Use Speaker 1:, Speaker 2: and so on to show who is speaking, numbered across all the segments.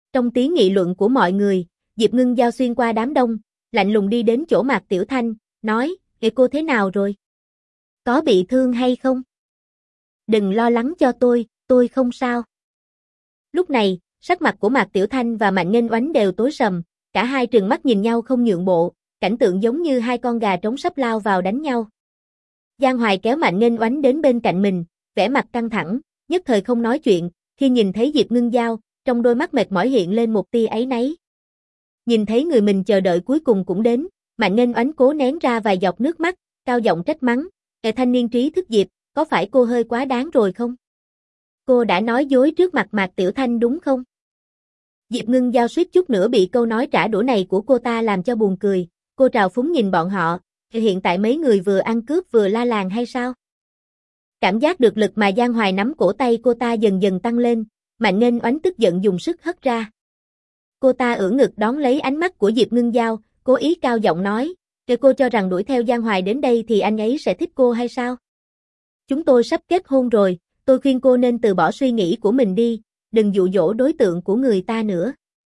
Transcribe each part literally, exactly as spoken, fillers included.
Speaker 1: Trong tiếng nghị luận của mọi người, Diệp Ngưng Giao xuyên qua đám đông, lạnh lùng đi đến chỗ Mạc Tiểu Thanh, nói, "Kìa cô thế nào rồi? Có bị thương hay không? Đừng lo lắng cho tôi, tôi không sao." Lúc này, sắc mặt của Mạc Tiểu Thanh và Mạnh Nghênh Oánh đều tối sầm, cả hai trừng mắt nhìn nhau không nhượng bộ, cảnh tượng giống như hai con gà trống sắp lao vào đánh nhau. Giang Hoài kéo Mạnh Nghênh Oánh đến bên cạnh mình, vẻ mặt căng thẳng, nhất thời không nói chuyện, khi nhìn thấy Diệp Ngưng Giao, trong đôi mắt mệt mỏi hiện lên một tia áy náy. Nhìn thấy người mình chờ đợi cuối cùng cũng đến, Mạnh Nghênh Oánh cố nén ra vài giọt nước mắt, cao giọng trách mắng, "Kẻ thanh niên trí thức Diệp, có phải cô hơi quá đáng rồi không? Cô đã nói dối trước mặt Mạc Tiểu Thanh đúng không?" Diệp Ngưng Giao suýt chút nữa bị câu nói trả đũa này của cô ta làm cho buồn cười, cô trào phúng nhìn bọn họ, hiện tại mấy người vừa ăn cướp vừa la làng hay sao? Cảm giác được lực mà Giang Hoài nắm cổ tay cô ta dần dần tăng lên, Mạnh Nghênh Oánh tức giận dùng sức hất ra. Cô ta ưỡn ngực đón lấy ánh mắt của Diệp Ngưng Giao, cố ý cao giọng nói, "Kìa cô cho rằng đuổi theo Giang Hoài đến đây thì anh ấy sẽ thích cô hay sao? Chúng tôi sắp kết hôn rồi, tôi khuyên cô nên từ bỏ suy nghĩ của mình đi, đừng dụ dỗ đối tượng của người ta nữa."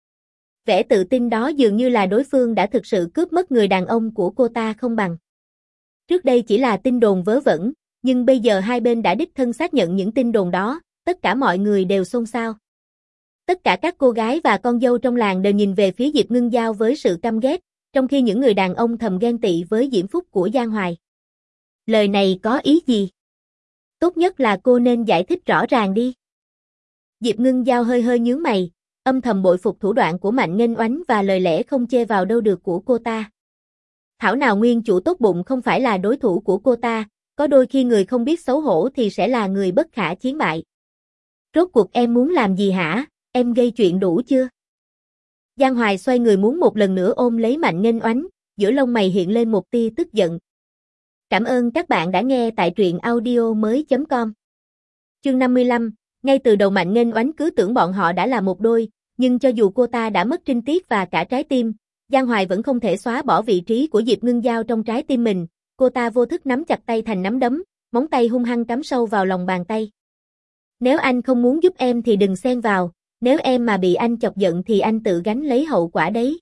Speaker 1: Vẻ tự tin đó dường như là đối phương đã thực sự cướp mất người đàn ông của cô ta không bằng. Trước đây chỉ là tin đồn vớ vẩn, nhưng bây giờ hai bên đã đích thân xác nhận những tin đồn đó, tất cả mọi người đều xôn xao. Tất cả các cô gái và con dâu trong làng đều nhìn về phía Diệp Ngưng Giao với sự căm ghét, trong khi những người đàn ông thầm ghen tị với diễm phúc của Giang Hoài. Lời này có ý gì? Tốt nhất là cô nên giải thích rõ ràng đi. Diệp Ngưng Giao hơi hơi nhướng mày, âm thầm bội phục thủ đoạn của Mạnh Nghênh Oánh và lời lẽ không chê vào đâu được của cô ta. Thảo nào nguyên chủ tốt bụng không phải là đối thủ của cô ta, có đôi khi người không biết xấu hổ thì sẽ là người bất khả chiến bại. Rốt cuộc em muốn làm gì hả, em gây chuyện đủ chưa? Giang Hoài xoay người muốn một lần nữa ôm lấy Mạnh Nghênh Oánh, giữa lông mày hiện lên một tia tức giận. Cảm ơn các bạn đã nghe tại truyện audio mới chấm com. Chương năm mươi lăm, ngay từ đầu Mạnh Nghênh Oánh cứ tưởng bọn họ đã là một đôi, nhưng cho dù cô ta đã mất trinh tiết và cả trái tim, Giang Hoài vẫn không thể xóa bỏ vị trí của Diệp Ngưng Giao trong trái tim mình, cô ta vô thức nắm chặt tay thành nắm đấm, móng tay hung hăng cắm sâu vào lòng bàn tay. "Nếu anh không muốn giúp em thì đừng xen vào, nếu em mà bị anh chọc giận thì anh tự gánh lấy hậu quả đấy."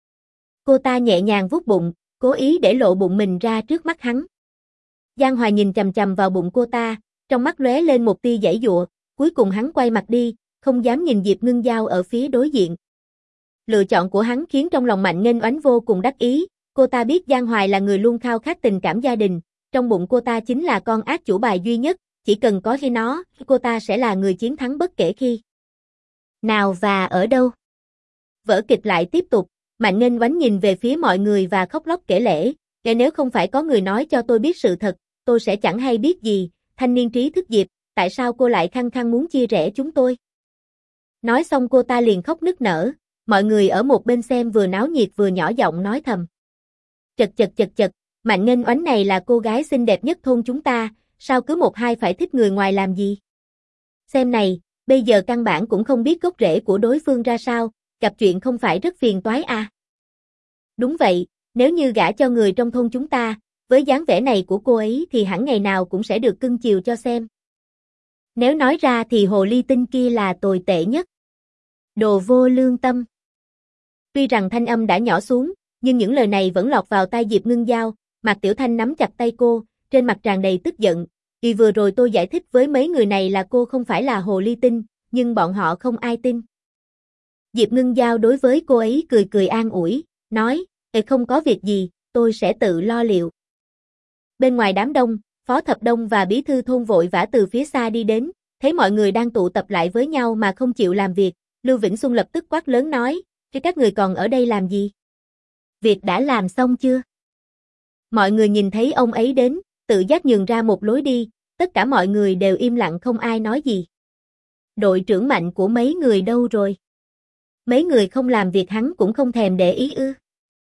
Speaker 1: Cô ta nhẹ nhàng vuốt bụng, cố ý để lộ bụng mình ra trước mắt hắn. Giang Hoài nhìn chằm chằm vào bụng cô ta, trong mắt lóe lên một tia giãy giụa, cuối cùng hắn quay mặt đi, không dám nhìn Diệp Ngưng Giao ở phía đối diện. Lựa chọn của hắn khiến trong lòng Mạnh Nghênh Oánh vô cùng đắc ý, cô ta biết Giang Hoài là người luôn khao khát tình cảm gia đình, trong bụng cô ta chính là con ác chủ bài duy nhất, chỉ cần có khi nó, cô ta sẽ là người chiến thắng bất kể khi nào và ở đâu. Vở kịch lại tiếp tục, Mạnh Nghênh Oánh nhìn về phía mọi người và khóc lóc kể lể, "Kể nếu không phải có người nói cho tôi biết sự thật, tôi sẽ chẳng hay biết gì, thanh niên trí thức Diệp, tại sao cô lại khăng khăng muốn chia rẽ chúng tôi?" Nói xong cô ta liền khóc nức nở, mọi người ở một bên xem vừa náo nhiệt vừa nhỏ giọng nói thầm. Chật chật chật chật, Mạnh Nghênh Oánh này là cô gái xinh đẹp nhất thôn chúng ta, sao cứ một hai phải thích người ngoài làm gì? Xem này, bây giờ căn bản cũng không biết gốc rễ của đối phương ra sao, gặp chuyện không phải rất phiền toái à? Đúng vậy, nếu như gả cho người trong thôn chúng ta, với dáng vẻ này của cô ấy thì hẳn ngày nào cũng sẽ được cưng chiều cho xem. Nếu nói ra thì hồ ly tinh kia là tồi tệ nhất. Đồ vô lương tâm. Tuy rằng thanh âm đã nhỏ xuống, nhưng những lời này vẫn lọt vào tai Diệp Ngưng Giao, Mạc Tiểu Thanh nắm chặt tay cô, trên mặt tràn đầy tức giận. Vì vừa rồi tôi giải thích với mấy người này là cô không phải là hồ ly tinh, nhưng bọn họ không ai tin. Diệp Ngưng Giao đối với cô ấy cười cười an ủi, nói, "Ê không có việc gì, tôi sẽ tự lo liệu." Bên ngoài đám đông, Phó Thập Đông và Bí thư thôn vội vã từ phía xa đi đến, thấy mọi người đang tụ tập lại với nhau mà không chịu làm việc, Lưu Vĩnh Xuân lập tức quát lớn nói, "Chứ các người còn ở đây làm gì? Việc đã làm xong chưa?" Mọi người nhìn thấy ông ấy đến, tự giác nhường ra một lối đi, tất cả mọi người đều im lặng không ai nói gì. Đội trưởng Mạnh của mấy người đâu rồi? Mấy người không làm việc hắn cũng không thèm để ý ư?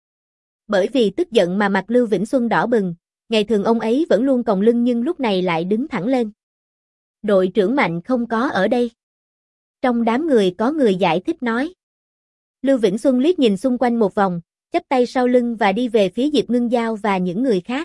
Speaker 1: Bởi vì tức giận mà mặt Lưu Vĩnh Xuân đỏ bừng, ngày thường ông ấy vẫn luôn còng lưng nhưng lúc này lại đứng thẳng lên. Đội trưởng Mạnh không có ở đây. Trong đám người có người giải thích nói. Lưu Vĩnh Xuân liếc nhìn xung quanh một vòng, chắp tay sau lưng và đi về phía Diệp Ngưng Giao và những người khác.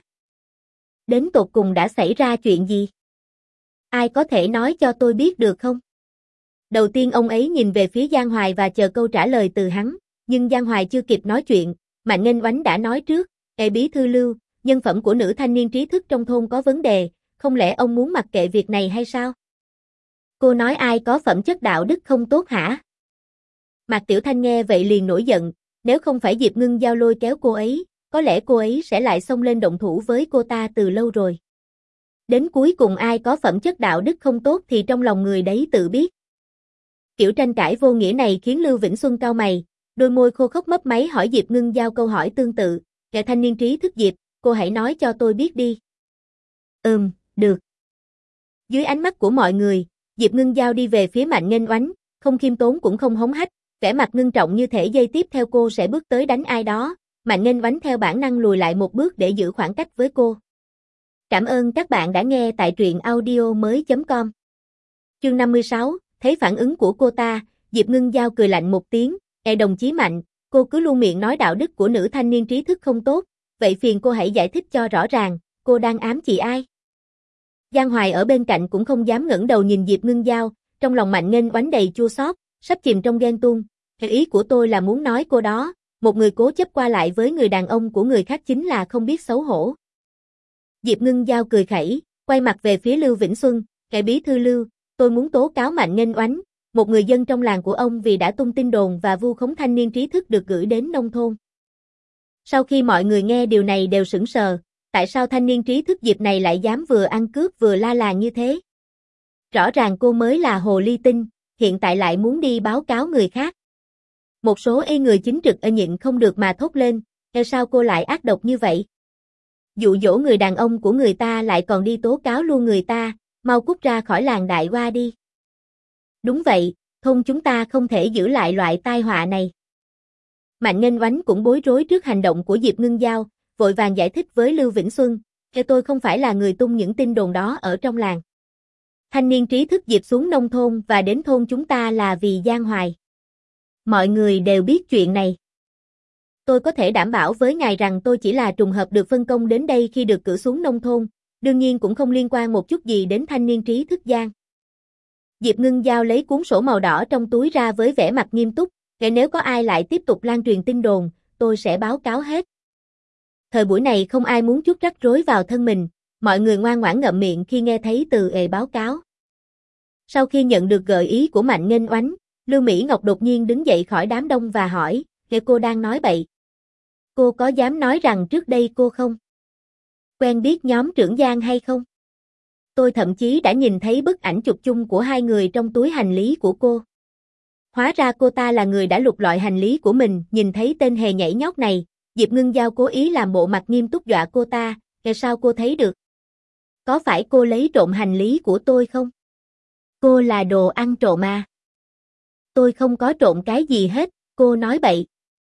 Speaker 1: Đến tột cùng đã xảy ra chuyện gì? Ai có thể nói cho tôi biết được không? Đầu tiên ông ấy nhìn về phía Giang Hoài và chờ câu trả lời từ hắn, nhưng Giang Hoài chưa kịp nói chuyện, Mạnh Nghênh Oánh đã nói trước, "Ê bí thư Lưu, nhân phẩm của nữ thanh niên trí thức trong thôn có vấn đề, không lẽ ông muốn mặc kệ việc này hay sao?" "Cô nói ai có phẩm chất đạo đức không tốt hả?" Mạc Tiểu Thanh nghe vậy liền nổi giận, nếu không phải Diệp Ngưng Giao lôi kéo cô ấy, có lẽ cô ấy sẽ lại xông lên động thủ với cô ta từ lâu rồi. Đến cuối cùng ai có phẩm chất đạo đức không tốt thì trong lòng người đấy tự biết. Kiểu tranh cãi vô nghĩa này khiến Lưu Vĩnh Xuân cau mày, đôi môi khô khốc mấp máy hỏi Diệp Ngưng Giao câu hỏi tương tự, "Kẻ thanh niên trí thức Diệp, cô hãy nói cho tôi biết đi." "Ừm, được." Dưới ánh mắt của mọi người, Diệp Ngưng Giao đi về phía Mạnh Nghênh Oánh, không khiêm tốn cũng không hống hách, vẻ mặt ngưng trọng như thể giây tiếp theo cô sẽ bước tới đánh ai đó. Mạnh Nghênh Oánh theo bản năng lùi lại một bước để giữ khoảng cách với cô. Cảm ơn các bạn đã nghe tại truyện audio mới chấm com. Chương năm mươi sáu, thấy phản ứng của cô ta, Diệp Ngưng Giao cười lạnh một tiếng, "E đồng chí Mạnh, cô cứ luôn miệng nói đạo đức của nữ thanh niên trí thức không tốt, vậy phiền cô hãy giải thích cho rõ ràng, cô đang ám chỉ ai?" Giang Hoài ở bên cạnh cũng không dám ngẩng đầu nhìn Diệp Ngưng Giao, trong lòng Mạnh Nghênh Oánh đầy chua xót, sắp chìm trong ghen tuông. "Ý của tôi là muốn nói cô đó, một người cố chấp qua lại với người đàn ông của người khác chính là không biết xấu hổ." Diệp Ngưng Giao cười khẩy, quay mặt về phía Lưu Vĩnh Xuân, "Kẻ bí thư Lưu, tôi muốn tố cáo Mạnh Nghênh Oánh, một người dân trong làng của ông vì đã tung tin đồn và vu khống thanh niên trí thức được gửi đến nông thôn." Sau khi mọi người nghe điều này đều sững sờ, tại sao thanh niên trí thức Diệp này lại dám vừa ăn cướp vừa la làng như thế? Rõ ràng cô mới là hồ ly tinh, hiện tại lại muốn đi báo cáo người khác. Một số y người chính trực ở nhịn không được mà thốt lên, "Tại sao cô lại ác độc như vậy? Dụ dỗ người đàn ông của người ta lại còn đi tố cáo luôn người ta, mau cút ra khỏi làng Đại Hoa đi." "Đúng vậy, thôn chúng ta không thể giữ lại loại tai họa này." Mạnh Nghênh Oánh cũng bối rối trước hành động của Diệp Ngưng Giao, vội vàng giải thích với Lưu Vĩnh Xuân, "Theo tôi không phải là người tung những tin đồn đó ở trong làng. Thanh niên trí thức Diệp xuống nông thôn và đến thôn chúng ta là vì Giang Hoài. Mọi người đều biết chuyện này. Tôi có thể đảm bảo với ngài rằng tôi chỉ là trùng hợp được phân công đến đây khi được cử xuống nông thôn, đương nhiên cũng không liên quan một chút gì đến thanh niên trí thức Giang." Diệp Ngưng Giao lấy cuốn sổ màu đỏ trong túi ra với vẻ mặt nghiêm túc, "Để nếu có ai lại tiếp tục lan truyền tin đồn, tôi sẽ báo cáo hết." Thời buổi này không ai muốn chuốc rắc rối vào thân mình, mọi người ngoan ngoãn ngậm miệng khi nghe thấy từ "ề báo cáo." Sau khi nhận được gợi ý của Mạnh Nghênh Oánh, Lưu Mỹ Ngọc đột nhiên đứng dậy khỏi đám đông và hỏi, "Kìa cô đang nói bậy. Cô có dám nói rằng trước đây cô không quen biết nhóm trưởng Giang hay không? Tôi thậm chí đã nhìn thấy bức ảnh chụp chung của hai người trong túi hành lý của cô." Hóa ra cô ta là người đã lục lọi hành lý của mình, nhìn thấy tên hề nhảy nhót này, Diệp Ngưng Giao cố ý làm bộ mặt nghiêm túc dọa cô ta, "Kìa sao cô thấy được? Có phải cô lấy trộm hành lý của tôi không? Cô là đồ ăn trộm à? Tôi không có trộm cái gì hết, cô nói bậy."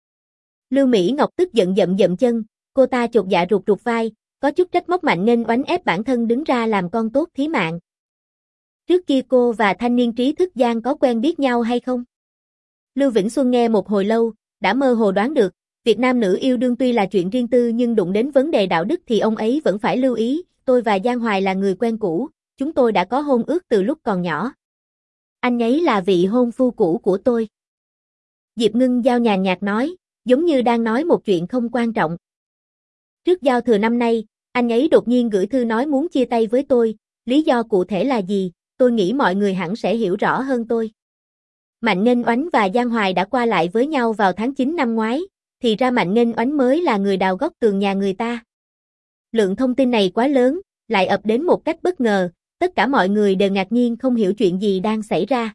Speaker 1: Lưu Mỹ Ngọc tức giận dậm dậm chân, cô ta chột dạ rụt rụt vai, có chút trách móc Mạnh Nghênh Oánh ép bản thân đứng ra làm con tốt thí mạng. "Trước kia cô và thanh niên trí thức Giang có quen biết nhau hay không?" Lưu Vĩnh Xuân nghe một hồi lâu, đã mơ hồ đoán được, việc nam nữ yêu đương tuy là chuyện riêng tư nhưng đụng đến vấn đề đạo đức thì ông ấy vẫn phải lưu ý, "Tôi và Giang Hoài là người quen cũ, chúng tôi đã có hôn ước từ lúc còn nhỏ. Anh ấy là vị hôn phu cũ của tôi." Diệp Ngưng Giao nhàn nhạt nói, giống như đang nói một chuyện không quan trọng. "Trước giao thừa năm nay, anh ấy đột nhiên gửi thư nói muốn chia tay với tôi, lý do cụ thể là gì, tôi nghĩ mọi người hẳn sẽ hiểu rõ hơn tôi." Mạnh Nghênh Oánh và Giang Hoài đã qua lại với nhau vào tháng chín năm ngoái, thì ra Mạnh Nghênh Oánh mới là người đào góc tường nhà người ta. Lượng thông tin này quá lớn, lại ập đến một cách bất ngờ, tất cả mọi người đều ngạc nhiên không hiểu chuyện gì đang xảy ra.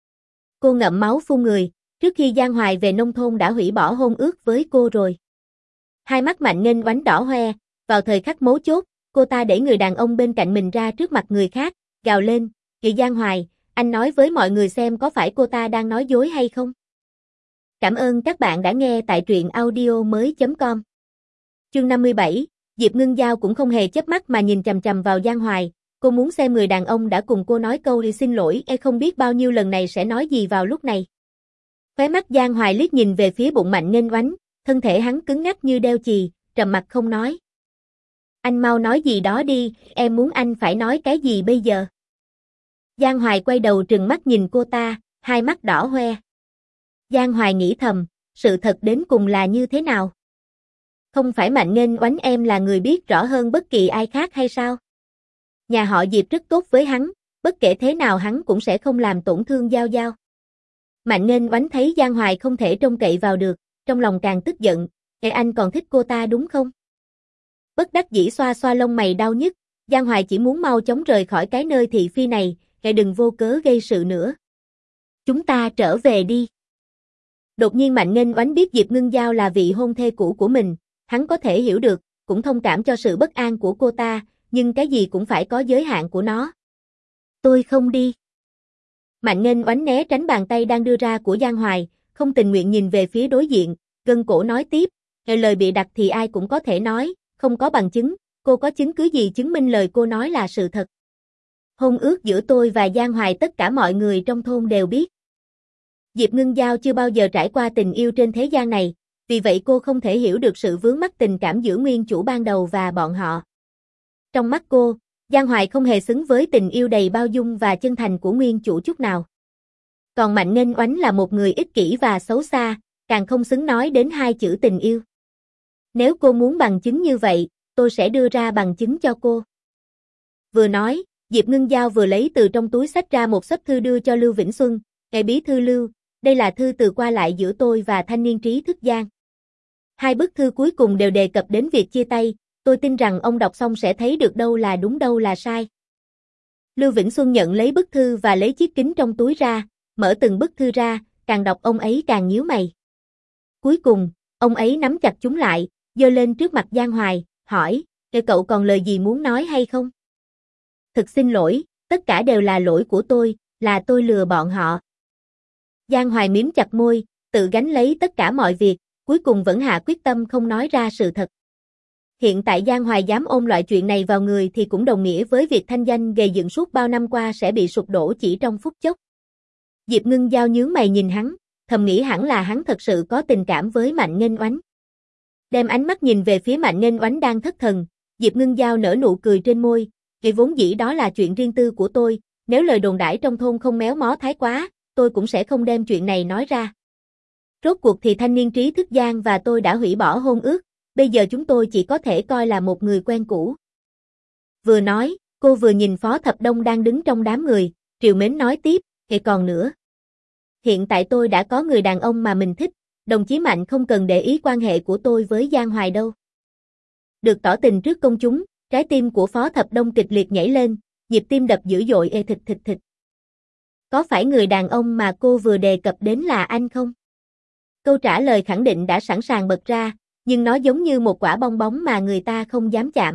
Speaker 1: Cô ngậm máu phun người, trước khi Giang Hoài về nông thôn đã hủy bỏ hôn ước với cô rồi. Hai mắt Mạnh Nghênh Oánh đỏ hoe, vào thời khắc mấu chốt, cô ta đẩy người đàn ông bên cạnh mình ra trước mặt người khác, gào lên, "Kìa Giang Hoài, anh nói với mọi người xem có phải cô ta đang nói dối hay không?" Cảm ơn các bạn đã nghe tại truyện audio mới chấm com. Chương năm mươi bảy, Diệp Ngưng Giao cũng không hề chớp mắt mà nhìn chằm chằm vào Giang Hoài, cô muốn xem người đàn ông đã cùng cô nói câu đi xin lỗi e không biết bao nhiêu lần này sẽ nói gì vào lúc này. Khóe mắt Giang Hoài liếc nhìn về phía bụng Mạnh Nghênh Oánh, thân thể hắn cứng ngắc như đeo chì, trầm mặt không nói. "Anh mau nói gì đó đi, em muốn anh phải nói cái gì bây giờ?" Giang Hoài quay đầu trừng mắt nhìn cô ta, hai mắt đỏ hoe. Giang Hoài nghĩ thầm, sự thật đến cùng là như thế nào? Không phải Mạnh Nghênh Oánh em là người biết rõ hơn bất kỳ ai khác hay sao? Nhà họ Diệp rất tốt với hắn, bất kể thế nào hắn cũng sẽ không làm tổn thương Giao Giao. Mạnh Nghênh Oánh thấy Giang Hoài không thể trông cậy vào được, trong lòng càng tức giận, "Ê anh còn thích cô ta đúng không?" Bất đắc dĩ xoa xoa lông mày đau nhức, Giang Hoài chỉ muốn mau chóng rời khỏi cái nơi thị phi này, "Ngài đừng vô cớ gây sự nữa. Chúng ta trở về đi." Đột nhiên Mạnh Nghênh Oánh biết Diệp Ngưng Giao là vị hôn thê cũ của mình, hắn có thể hiểu được, cũng thông cảm cho sự bất an của cô ta, nhưng cái gì cũng phải có giới hạn của nó. "Tôi không đi." Mạnh Nghênh Oánh né tránh bàn tay đang đưa ra của Giang Hoài, không tình nguyện nhìn về phía đối diện, gân cổ nói tiếp, "Lời bịa đặt thì ai cũng có thể nói, không có bằng chứng, cô có chứng cứ gì chứng minh lời cô nói là sự thật? Hôn ước giữa tôi và Giang Hoài tất cả mọi người trong thôn đều biết. Diệp Ngưng Giao chưa bao giờ trải qua tình yêu trên thế gian này, vì vậy cô không thể hiểu được sự vướng mắc tình cảm giữa nguyên chủ ban đầu và bọn họ. Trong mắt cô, Giang Hoài không hề xứng với tình yêu đầy bao dung và chân thành của nguyên chủ chút nào. Còn Mạnh Nghênh Oánh là một người ích kỷ và xấu xa, càng không xứng nói đến hai chữ tình yêu. Nếu cô muốn bằng chứng như vậy, tôi sẽ đưa ra bằng chứng cho cô." Vừa nói, Diệp Ngưng Giao vừa lấy từ trong túi xách ra một xấp thư đưa cho Lưu Vĩnh Xuân, "Ngài bí thư Lưu, đây là thư từ qua lại giữa tôi và thanh niên trí thức Giang. Hai bức thư cuối cùng đều đề cập đến việc chia tay, tôi tin rằng ông đọc xong sẽ thấy được đâu là đúng đâu là sai." Lưu Vĩnh Xuân nhận lấy bức thư và lấy chiếc kính trong túi ra, mở từng bức thư ra, càng đọc ông ấy càng nhíu mày. Cuối cùng, ông ấy nắm chặt chúng lại, giơ lên trước mặt Giang Hoài, hỏi, "Kể cậu còn lời gì muốn nói hay không?" "Thực xin lỗi, tất cả đều là lỗi của tôi, là tôi lừa bọn họ." Giang Hoài mím chặt môi, tự gánh lấy tất cả mọi việc, cuối cùng vẫn hạ quyết tâm không nói ra sự thật. Hiện tại Giang Hoài dám ôm loại chuyện này vào người thì cũng đồng nghĩa với việc thanh danh gầy dựng suốt bao năm qua sẽ bị sụp đổ chỉ trong phút chốc. Diệp Ngưng Giao nhướng mày nhìn hắn, thầm nghĩ hẳn là hắn thật sự có tình cảm với Mạnh Nghênh Oánh. Đem ánh mắt nhìn về phía Mạnh Nghênh Oánh đang thất thần, Diệp Ngưng Giao nở nụ cười trên môi, "Vì vốn dĩ đó là chuyện riêng tư của tôi, nếu lời đồn đãi trong thôn không méo mó thái quá, tôi cũng sẽ không đem chuyện này nói ra. Rốt cuộc thì thanh niên trí thức Giang và tôi đã hủy bỏ hôn ước, bây giờ chúng tôi chỉ có thể coi là một người quen cũ." Vừa nói, cô vừa nhìn Phó Thập Đông đang đứng trong đám người, trìu mến nói tiếp, "Kể còn nữa. Hiện tại tôi đã có người đàn ông mà mình thích, đồng chí Mạnh không cần để ý quan hệ của tôi với Giang Hoài đâu." Được tỏ tình trước công chúng, trái tim của Phó Thập Đông kịch liệt nhảy lên, nhịp tim đập dữ dội ê thịt thịt thịt. "Có phải người đàn ông mà cô vừa đề cập đến là anh không?" Câu trả lời khẳng định đã sẵn sàng bật ra, nhưng nó giống như một quả bong bóng mà người ta không dám chạm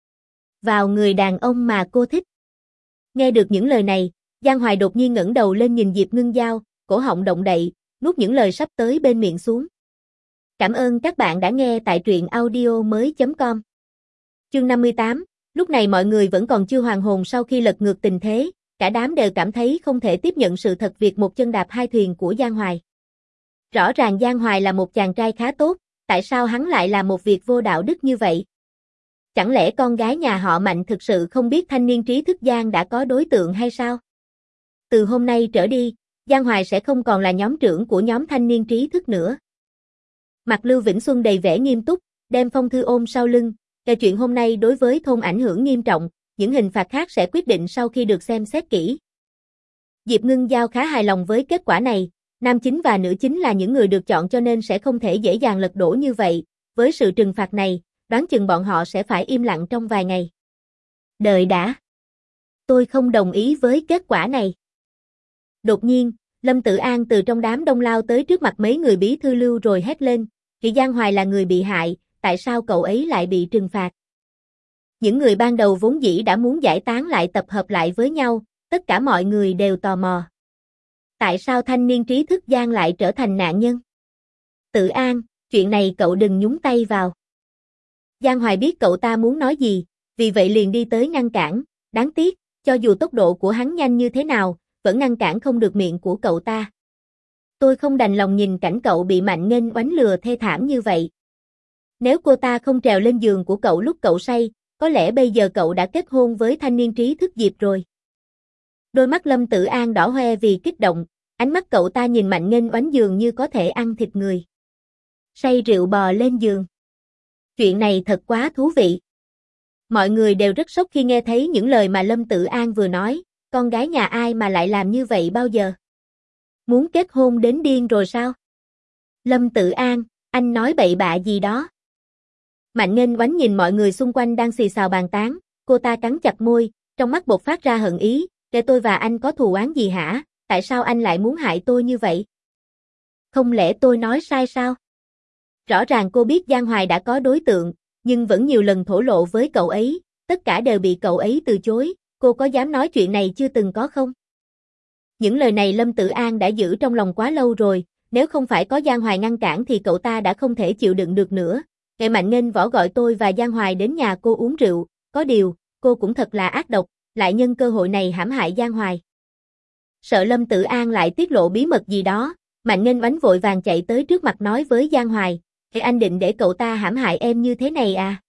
Speaker 1: vào người đàn ông mà cô thích. Nghe được những lời này, Giang Hoài đột nhiên ngẩng đầu lên nhìn Diệp Ngưng Giao, cổ họng động đậy, nuốt những lời sắp tới bên miệng xuống. Cảm ơn các bạn đã nghe tại truyện audio mới chấm com. Chương năm mươi tám, lúc này mọi người vẫn còn chưa hoàn hồn sau khi lật ngược tình thế, cả đám đều cảm thấy không thể tiếp nhận sự thật việc một chân đạp hai thuyền của Giang Hoài. Rõ ràng Giang Hoài là một chàng trai khá tốt, tại sao hắn lại làm một việc vô đạo đức như vậy? Chẳng lẽ con gái nhà họ Mạnh thực sự không biết thanh niên trí thức Giang đã có đối tượng hay sao? Từ hôm nay trở đi, Giang Hoài sẽ không còn là nhóm trưởng của nhóm thanh niên trí thức nữa. Mặt Lưu Vĩnh Xuân đầy vẻ nghiêm túc, đem phong thư ôm sau lưng, "Cái chuyện hôm nay đối với thôn ảnh hưởng nghiêm trọng, những hình phạt khác sẽ quyết định sau khi được xem xét kỹ." Diệp Ngưng Giao khá hài lòng với kết quả này, nam chính và nữ chính là những người được chọn cho nên sẽ không thể dễ dàng lật đổ như vậy, với sự trừng phạt này, đoán chừng bọn họ sẽ phải im lặng trong vài ngày. Đợi đã. Tôi không đồng ý với kết quả này. Đột nhiên, Lâm Tử An từ trong đám đông lao tới trước mặt mấy người bí thư Lưu rồi hét lên, "Kỳ Giang Hoài là người bị hại, tại sao cậu ấy lại bị trừng phạt?" Những người ban đầu vốn dĩ đã muốn giải tán lại tập hợp lại với nhau, tất cả mọi người đều tò mò. Tại sao thanh niên trí thức Giang lại trở thành nạn nhân? Tử An, chuyện này cậu đừng nhúng tay vào. Giang Hoài biết cậu ta muốn nói gì, vì vậy liền đi tới ngăn cản, đáng tiếc, cho dù tốc độ của hắn nhanh như thế nào, vẫn ngăn cản không được miệng của cậu ta. Tôi không đành lòng nhìn cảnh cậu bị Mạnh Nghênh Oánh lừa thê thảm như vậy. Nếu cô ta không trèo lên giường của cậu lúc cậu say, có lẽ bây giờ cậu đã kết hôn với thanh niên trí thức Diệp rồi. Đôi mắt Lâm Tử An đỏ hoe vì kích động, Ánh mắt cậu ta nhìn Mạnh Nghênh Oánh dường như có thể ăn thịt người. Say rượu bò lên giường. Chuyện này thật quá thú vị. Mọi người đều rất sốc khi nghe thấy những lời mà Lâm Tử An vừa nói, con gái nhà ai mà lại làm như vậy bao giờ? Muốn kết hôn đến điên rồi sao? Lâm Tử An, anh nói bậy bạ gì đó? Mạnh Nghênh Oánh nhìn mọi người xung quanh đang xì xào bàn tán, cô ta cắn chặt môi, trong mắt bộc phát ra hận ý, để tôi và anh có thù oán gì hả? Tại sao anh lại muốn hại tôi như vậy? Không lẽ tôi nói sai sao? Rõ ràng cô biết Giang Hoài đã có đối tượng, nhưng vẫn nhiều lần thổ lộ với cậu ấy, tất cả đều bị cậu ấy từ chối, cô có dám nói chuyện này chưa từng có không? Những lời này Lâm Tử An đã giữ trong lòng quá lâu rồi, nếu không phải có Giang Hoài ngăn cản thì cậu ta đã không thể chịu đựng được nữa. Nghệ Mạnh Nghênh Võ gọi tôi và Giang Hoài đến nhà cô uống rượu, có điều, cô cũng thật là ác độc, lại nhân cơ hội này hãm hại Giang Hoài. Sợ Lâm Tử An lại tiết lộ bí mật gì đó, Mạnh Nghênh Oánh vội vàng chạy tới trước mặt nói với Giang Hoài, "Ê, anh định để cậu ta hãm hại em như thế này à?"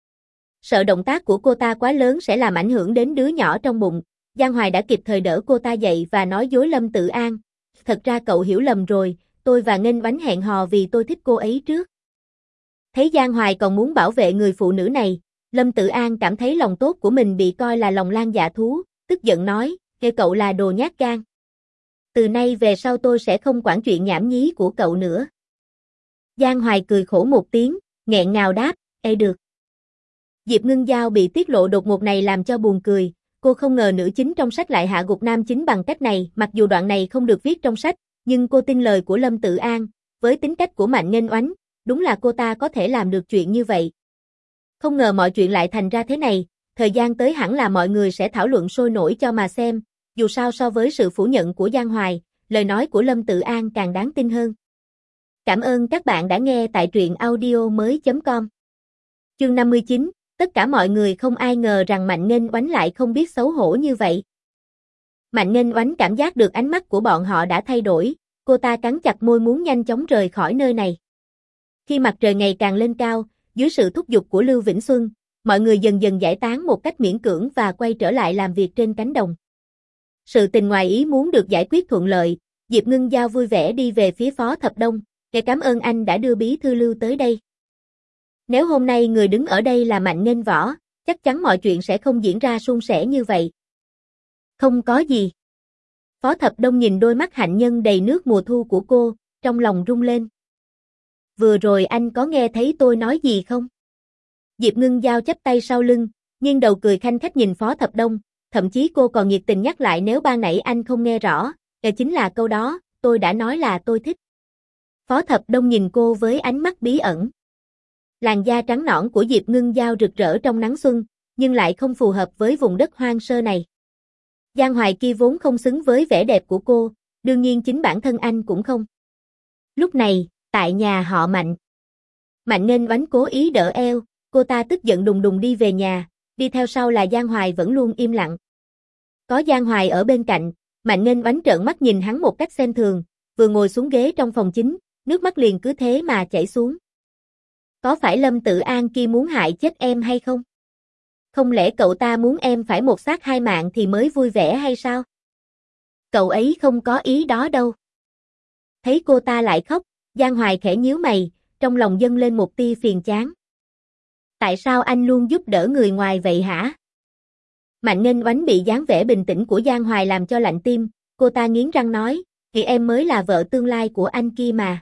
Speaker 1: Sợ động tác của cô ta quá lớn sẽ làm ảnh hưởng đến đứa nhỏ trong bụng, Giang Hoài đã kịp thời đỡ cô ta dậy và nói dối Lâm Tử An, "Thật ra cậu hiểu lầm rồi, tôi và Nghênh Oánh hẹn hò vì tôi thích cô ấy trước." Thấy Giang Hoài còn muốn bảo vệ người phụ nữ này, Lâm Tử An cảm thấy lòng tốt của mình bị coi là lòng lang dạ thú, tức giận nói, "Kêu cậu là đồ nhát gan. Từ nay về sau tôi sẽ không quản chuyện nhảm nhí của cậu nữa." Giang Hoài cười khổ một tiếng, nghẹn ngào đáp, "Ê được." Diệp Ngưng Giao bị tiết lộ đột ngột này làm cho buồn cười, cô không ngờ nữ chính trong sách lại hạ gục nam chính bằng cách này, mặc dù đoạn này không được viết trong sách, nhưng cô tin lời của Lâm Tử An, với tính cách của Mạnh Nghênh Oánh, đúng là cô ta có thể làm được chuyện như vậy. Không ngờ mọi chuyện lại thành ra thế này, thời gian tới hẳn là mọi người sẽ thảo luận sôi nổi cho mà xem, dù sao so với sự phủ nhận của Giang Hoài, lời nói của Lâm Tử An càng đáng tin hơn. Cảm ơn các bạn đã nghe tại truyện audio mới chấm com. Chương năm mươi chín, tất cả mọi người không ai ngờ rằng Mạnh Nghênh Oánh lại không biết xấu hổ như vậy. Mạnh Nghênh Oánh cảm giác được ánh mắt của bọn họ đã thay đổi, cô ta cắn chặt môi muốn nhanh chóng rời khỏi nơi này. Khi mặt trời ngày càng lên cao, dưới sự thúc giục của Lưu Vĩnh Xuân, mọi người dần dần giải tán một cách miễn cưỡng và quay trở lại làm việc trên cánh đồng. Sự tình ngoài ý muốn được giải quyết thuận lợi, Diệp Ngưng Giao vui vẻ đi về phía Phó Thập Đông, "Để cảm ơn anh đã đưa bí thư Lưu tới đây. Nếu hôm nay người đứng ở đây là Mạnh Nghênh Võ, chắc chắn mọi chuyện sẽ không diễn ra suôn sẻ như vậy." "Không có gì." Phó Thập Đông nhìn đôi mắt hạnh nhân đầy nước mùa thu của cô, trong lòng rung lên. "Vừa rồi anh có nghe thấy tôi nói gì không?" Diệp Ngưng Giao chắp tay sau lưng, nghiêng đầu cười khanh khách nhìn Phó Thập Đông, thậm chí cô còn nhiệt tình nhắc lại nếu ban nãy anh không nghe rõ, đó chính là câu đó, "Tôi đã nói là tôi thích." Phó Thập Đông nhìn cô với ánh mắt bí ẩn. Làn da trắng nõn của Diệp Ngưng Giao rực rỡ trong nắng xuân, nhưng lại không phù hợp với vùng đất hoang sơ này. Giang Hoài kia vốn không xứng với vẻ đẹp của cô, đương nhiên chính bản thân anh cũng không. Lúc này, tại nhà họ Mạnh. Mạnh Nghênh Oánh cố ý đỡ eo, cô ta tức giận đùng đùng đi về nhà, đi theo sau là Giang Hoài vẫn luôn im lặng. Có Giang Hoài ở bên cạnh, Mạnh Nghênh Oánh trợn mắt nhìn hắn một cách xem thường, vừa ngồi xuống ghế trong phòng chính, nước mắt liền cứ thế mà chảy xuống. Có phải Lâm Tử An kia muốn hại chết em hay không? Không lẽ cậu ta muốn em phải một xác hai mạng thì mới vui vẻ hay sao? Cậu ấy không có ý đó đâu. Thấy cô ta lại khóc, Giang Hoài khẽ nhíu mày, trong lòng dâng lên một tia phiền chán. Tại sao anh luôn giúp đỡ người ngoài vậy hả? Mạnh Nghênh Oánh bị dáng vẻ bình tĩnh của Giang Hoài làm cho lạnh tim, cô ta nghiến răng nói, thì em mới là vợ tương lai của anh kia mà.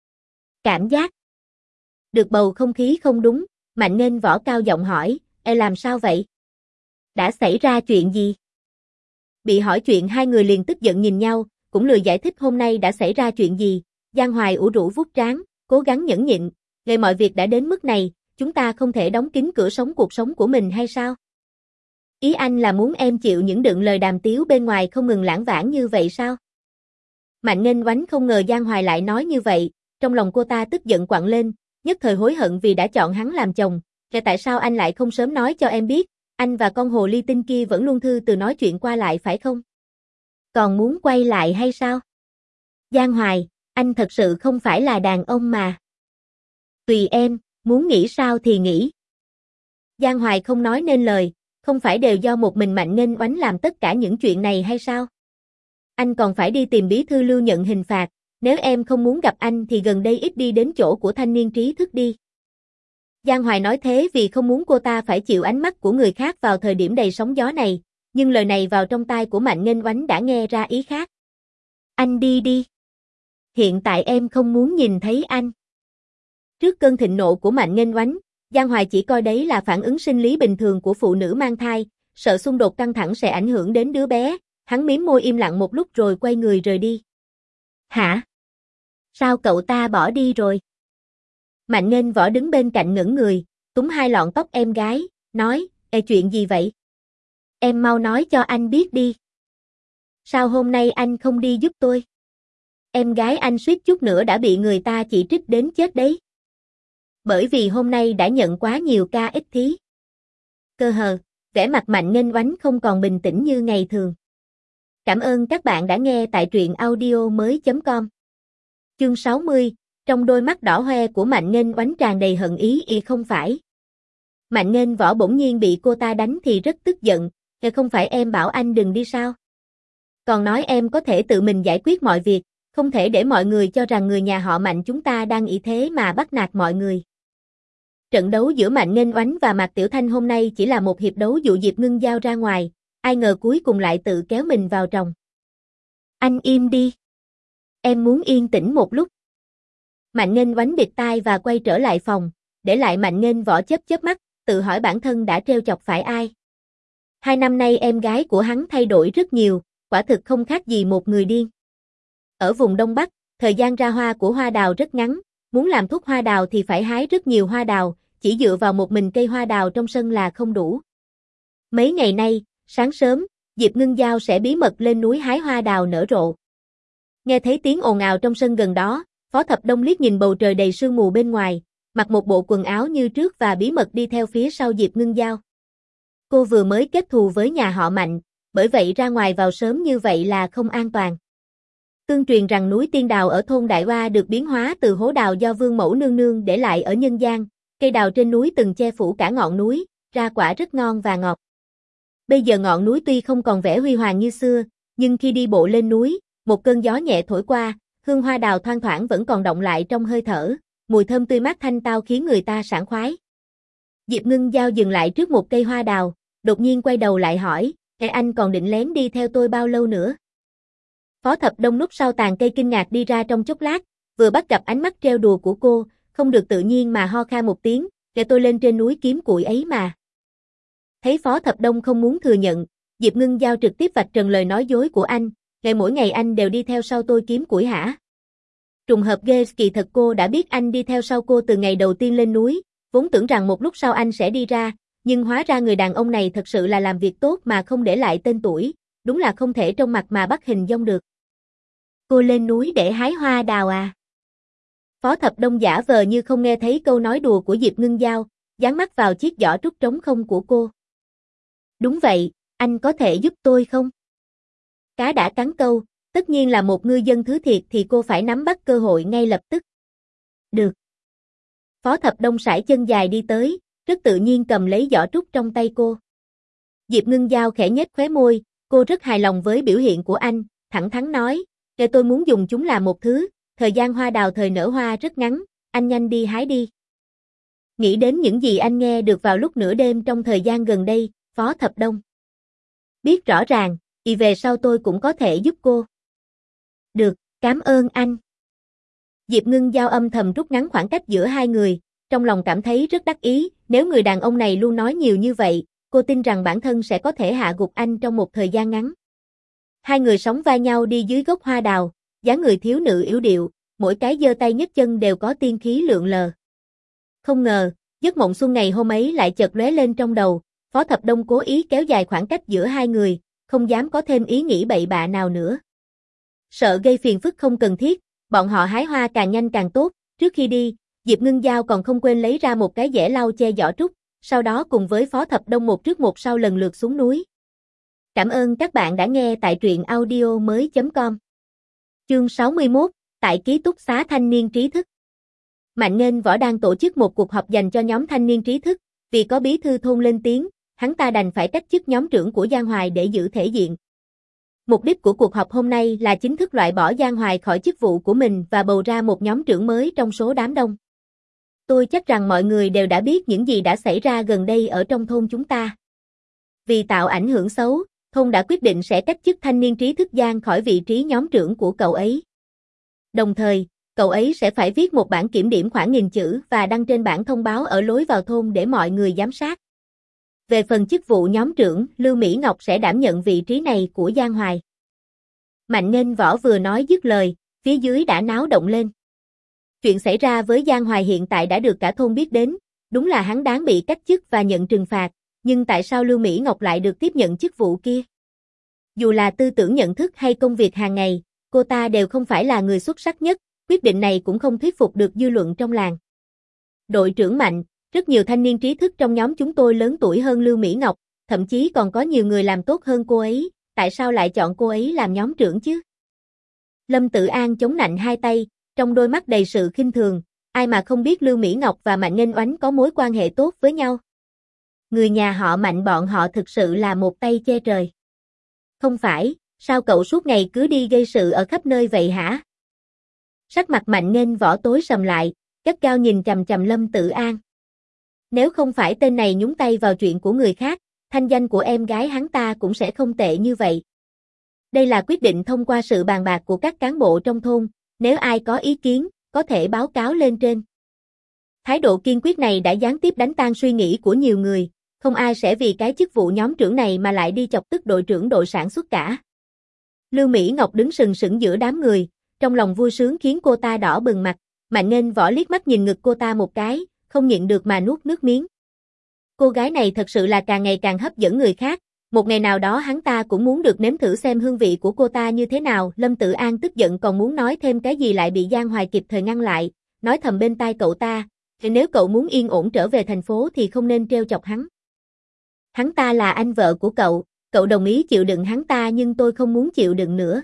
Speaker 1: Cảm giác được bầu không khí không đúng, Mạnh Nghênh Võ cao giọng hỏi, "Ê làm sao vậy? Đã xảy ra chuyện gì?" Bị hỏi chuyện hai người liền tức giận nhìn nhau, cũng lười giải thích hôm nay đã xảy ra chuyện gì. Giang Hoài ủ rũ vuốt trán, cố gắng nhẫn nhịn, "Nghe mọi việc đã đến mức này, chúng ta không thể đóng kín cửa sống cuộc sống của mình hay sao? Ý anh là muốn em chịu những đựng lời đàm tiếu bên ngoài không ngừng lãng vãng như vậy sao?" Mạnh Nghênh Oánh không ngờ Giang Hoài lại nói như vậy, trong lòng cô ta tức giận quặn lên, nhất thời hối hận vì đã chọn hắn làm chồng. "Vậy tại sao anh lại không sớm nói cho em biết, anh và con hồ ly tinh kia vẫn luôn thư từ nói chuyện qua lại phải không? Còn muốn quay lại hay sao? Giang Hoài, anh thật sự không phải là đàn ông mà. Tùy em, muốn nghĩ sao thì nghĩ." Giang Hoài không nói nên lời, không phải đều do một mình Mạnh Nghênh Oánh làm tất cả những chuyện này hay sao? anh còn phải đi tìm bí thư Lưu nhận hình phạt, nếu em không muốn gặp anh thì gần đây ít đi đến chỗ của thanh niên trí thức đi. Giang Hoài nói thế vì không muốn cô ta phải chịu ánh mắt của người khác vào thời điểm đầy sóng gió này, nhưng lời này vào trong tai của Mạnh Nghênh Oánh đã nghe ra ý khác. Anh đi đi. Hiện tại em không muốn nhìn thấy anh. Trước cơn thịnh nộ của Mạnh Nghênh Oánh, Giang Hoài chỉ coi đấy là phản ứng sinh lý bình thường của phụ nữ mang thai, sợ xung đột căng thẳng sẽ ảnh hưởng đến đứa bé, hắn mím môi im lặng một lúc rồi quay người rời đi. Hả? Sao cậu ta bỏ đi rồi? Mạnh Nghênh Võ đứng bên cạnh ngẩn người, túm hai lọn tóc em gái, nói, Ê chuyện gì vậy? Em mau nói cho anh biết đi. Sao hôm nay anh không đi giúp tôi? Em gái anh suýt chút nữa đã bị người ta chỉ trích đến chết đấy. Bởi vì hôm nay đã nhận quá nhiều ca ích thí. Cơ hờ, vẻ mặt Mạnh Nghênh Oánh không còn bình tĩnh như ngày thường. Cảm ơn các bạn đã nghe tại truyện audio mới.com. Chương sáu mươi, trong đôi mắt đỏ hoe của Mạnh Nghênh Oánh tràn đầy hận ý y không phải. Mạnh Nghênh Võ bỗng nhiên bị cô ta đánh thì rất tức giận, "Kìa không phải em bảo anh đừng đi sao? Còn nói em có thể tự mình giải quyết mọi việc, không thể để mọi người cho rằng người nhà họ Mạnh chúng ta đang ỷ thế mà bắt nạt mọi người." Trận đấu giữa Mạnh Nghênh Oánh và Mạc Tiểu Thanh hôm nay chỉ là một hiệp đấu dụ Diệp Ngưng Giao ra ngoài, ai ngờ cuối cùng lại tự kéo mình vào tròng. Anh im đi. Em muốn yên tĩnh một lúc. Mạnh Nghênh Oánh bịt tai và quay trở lại phòng, để lại Mạnh Nghênh Võ chớp chớp mắt, tự hỏi bản thân đã trêu chọc phải ai. Hai năm nay em gái của hắn thay đổi rất nhiều, quả thực không khác gì một người điên. Ở vùng Đông Bắc, thời gian ra hoa của hoa đào rất ngắn, muốn làm thuốc hoa đào thì phải hái rất nhiều hoa đào, chỉ dựa vào một mình cây hoa đào trong sân là không đủ. Mấy ngày nay, sáng sớm, Diệp Ngưng Giao sẽ bí mật lên núi hái hoa đào nở rộ. Nghe thấy tiếng ồn ào trong sân gần đó, Phó Thập Đông liếc nhìn bầu trời đầy sương mù bên ngoài, mặc một bộ quần áo như trước và bí mật đi theo phía sau Diệp Ngưng Giao. Cô vừa mới kết thù với nhà họ Mạnh, bởi vậy ra ngoài vào sớm như vậy là không an toàn. Tương truyền rằng núi Tiên Đào ở thôn Đại Oa được biến hóa từ hố đào do Vương Mẫu Nương Nương để lại ở nhân gian, cây đào trên núi từng che phủ cả ngọn núi, ra quả rất ngon và ngọt. Bây giờ ngọn núi tuy không còn vẻ huy hoàng như xưa, nhưng khi đi bộ lên núi, một cơn gió nhẹ thổi qua, hương hoa đào thoang thoảng vẫn còn đọng lại trong hơi thở, mùi thơm tươi mát thanh tao khiến người ta sảng khoái. Diệp Ngưng Giao dừng lại trước một cây hoa đào, đột nhiên quay đầu lại hỏi, "Ê anh còn định lén đi theo tôi bao lâu nữa?" Phó Thập Đông núp sau tàn cây kinh ngạc đi ra trong chốc lát, vừa bắt gặp ánh mắt trêu đùa của cô, không được tự nhiên mà ho khan một tiếng, "Để tôi lên trên núi kiếm củi ấy mà." Thấy Phó Thập Đông không muốn thừa nhận, Diệp Ngưng Giao trực tiếp vạch trần lời nói dối của anh, "Ngày mỗi ngày anh đều đi theo sau tôi kiếm củi hả?" Trùng hợp ghê, kỳ thật cô đã biết anh đi theo sau cô từ ngày đầu tiên lên núi, vốn tưởng rằng một lúc sau anh sẽ đi ra, nhưng hóa ra người đàn ông này thật sự là làm việc tốt mà không để lại tên tuổi, đúng là không thể trông mặt mà bắt hình dong được. Cô lên núi để hái hoa đào à? Phó Thập Đông giả vờ như không nghe thấy câu nói đùa của Diệp Ngưng Giao, dán mắt vào chiếc giỏ trúc trống không của cô. Đúng vậy, anh có thể giúp tôi không? Cá đã cắn câu, tất nhiên là một ngư dân thứ thiệt thì cô phải nắm bắt cơ hội ngay lập tức. Được. Phó Thập Đông sải chân dài đi tới, rất tự nhiên cầm lấy giỏ trúc trong tay cô. Diệp Ngưng Giao khẽ nhếch khóe môi, cô rất hài lòng với biểu hiện của anh, thẳng thắn nói, "Để tôi muốn dùng chúng làm một thứ, thời gian hoa đào thời nở hoa rất ngắn, anh nhanh đi hái đi." Nghĩ đến những gì anh nghe được vào lúc nửa đêm trong thời gian gần đây, Phó Thập Đông biết rõ ràng, y về sau tôi cũng có thể giúp cô. Được, cảm ơn anh. Diệp Ngưng Giao âm thầm rút ngắn khoảng cách giữa hai người, trong lòng cảm thấy rất đắc ý, nếu người đàn ông này luôn nói nhiều như vậy, cô tin rằng bản thân sẽ có thể hạ gục anh trong một thời gian ngắn. Hai người sóng vai nhau đi dưới gốc hoa đào, dáng người thiếu nữ yếu điệu, mỗi cái giơ tay nhấc chân đều có tiên khí lượn lờ. Không ngờ, giấc mộng xuân ngày hôm ấy lại chợt lóe lên trong đầu, Phó Thập Đông cố ý kéo dài khoảng cách giữa hai người, không dám có thêm ý nghĩ bậy bạ nào nữa. Sợ gây phiền phức không cần thiết, bọn họ hái hoa càng nhanh càng tốt, trước khi đi, Diệp Ngưng Giao còn không quên lấy ra một cái dẻ lau che giỏ trúc, sau đó cùng với Phó Thập Đông một trước một sau lần lượt xuống núi. Cảm ơn các bạn đã nghe tại truyện audio mới.com. Chương sáu mươi mốt, tại ký túc xá thanh niên trí thức. Mạnh Nghênh Võ đang tổ chức một cuộc họp dành cho nhóm thanh niên trí thức, vì có bí thư thôn lên tiếng, hắn ta đành phải cách chức nhóm trưởng của Giang Hoài để giữ thể diện. Mục đích của cuộc họp hôm nay là chính thức loại bỏ Giang Hoài khỏi chức vụ của mình và bầu ra một nhóm trưởng mới trong số đám đông. Tôi chắc rằng mọi người đều đã biết những gì đã xảy ra gần đây ở trong thôn chúng ta. Vì tạo ảnh hưởng xấu, thôn đã quyết định sẽ cách chức thanh niên trí thức Giang khỏi vị trí nhóm trưởng của cậu ấy. Đồng thời, cậu ấy sẽ phải viết một bản kiểm điểm khoảng nghìn chữ và đăng trên bảng thông báo ở lối vào thôn để mọi người giám sát. Về phần chức vụ nhóm trưởng, Lưu Mỹ Ngọc sẽ đảm nhận vị trí này của Giang Hoài. Mạnh Nghênh Võ vừa nói dứt lời, phía dưới đã náo động lên. Chuyện xảy ra với Giang Hoài hiện tại đã được cả thôn biết đến, đúng là hắn đáng bị cách chức và nhận trừng phạt, nhưng tại sao Lưu Mỹ Ngọc lại được tiếp nhận chức vụ kia? Dù là tư tưởng nhận thức hay công việc hàng ngày, cô ta đều không phải là người xuất sắc nhất, quyết định này cũng không thuyết phục được dư luận trong làng. Đội trưởng Mạnh, rất nhiều thanh niên trí thức trong nhóm chúng tôi lớn tuổi hơn Lưu Mỹ Ngọc, thậm chí còn có nhiều người làm tốt hơn cô ấy, tại sao lại chọn cô ấy làm nhóm trưởng chứ? Lâm Tự An chống nạnh hai tay, trong đôi mắt đầy sự khinh thường, ai mà không biết Lưu Mỹ Ngọc và Mạnh Nghênh Oánh có mối quan hệ tốt với nhau. Người nhà họ Mạnh bọn họ thực sự là một tay che trời. Không phải, sao cậu suốt ngày cứ đi gây sự ở khắp nơi vậy hả? Sắc mặt Mạnh Nghênh Võ tối sầm lại, gắt gao nhìn chằm chằm Lâm Tự An. Nếu không phải tên này nhúng tay vào chuyện của người khác, thanh danh của em gái hắn ta cũng sẽ không tệ như vậy. Đây là quyết định thông qua sự bàn bạc của các cán bộ trong thôn, nếu ai có ý kiến, có thể báo cáo lên trên. Thái độ kiên quyết này đã gián tiếp đánh tan suy nghĩ của nhiều người, không ai sẽ vì cái chức vụ nhóm trưởng này mà lại đi chọc tức đội trưởng đội sản xuất cả. Lưu Mỹ Ngọc đứng sừng sững giữa đám người, trong lòng vui sướng khiến cô ta đỏ bừng mặt, Mạnh Nghênh Võ liếc mắt nhìn ngực cô ta một cái, không nhịn được mà nuốt nước miếng. Cô gái này thật sự là càng ngày càng hấp dẫn người khác, một ngày nào đó hắn ta cũng muốn được nếm thử xem hương vị của cô ta như thế nào. Lâm Tự An tức giận còn muốn nói thêm cái gì lại bị Giang Hoài kịp thời ngăn lại, nói thầm bên tai cậu ta, nếu cậu muốn yên ổn trở về thành phố thì không nên trêu chọc hắn. Hắn ta là anh vợ của cậu, cậu đồng ý chịu đựng hắn ta nhưng tôi không muốn chịu đựng nữa.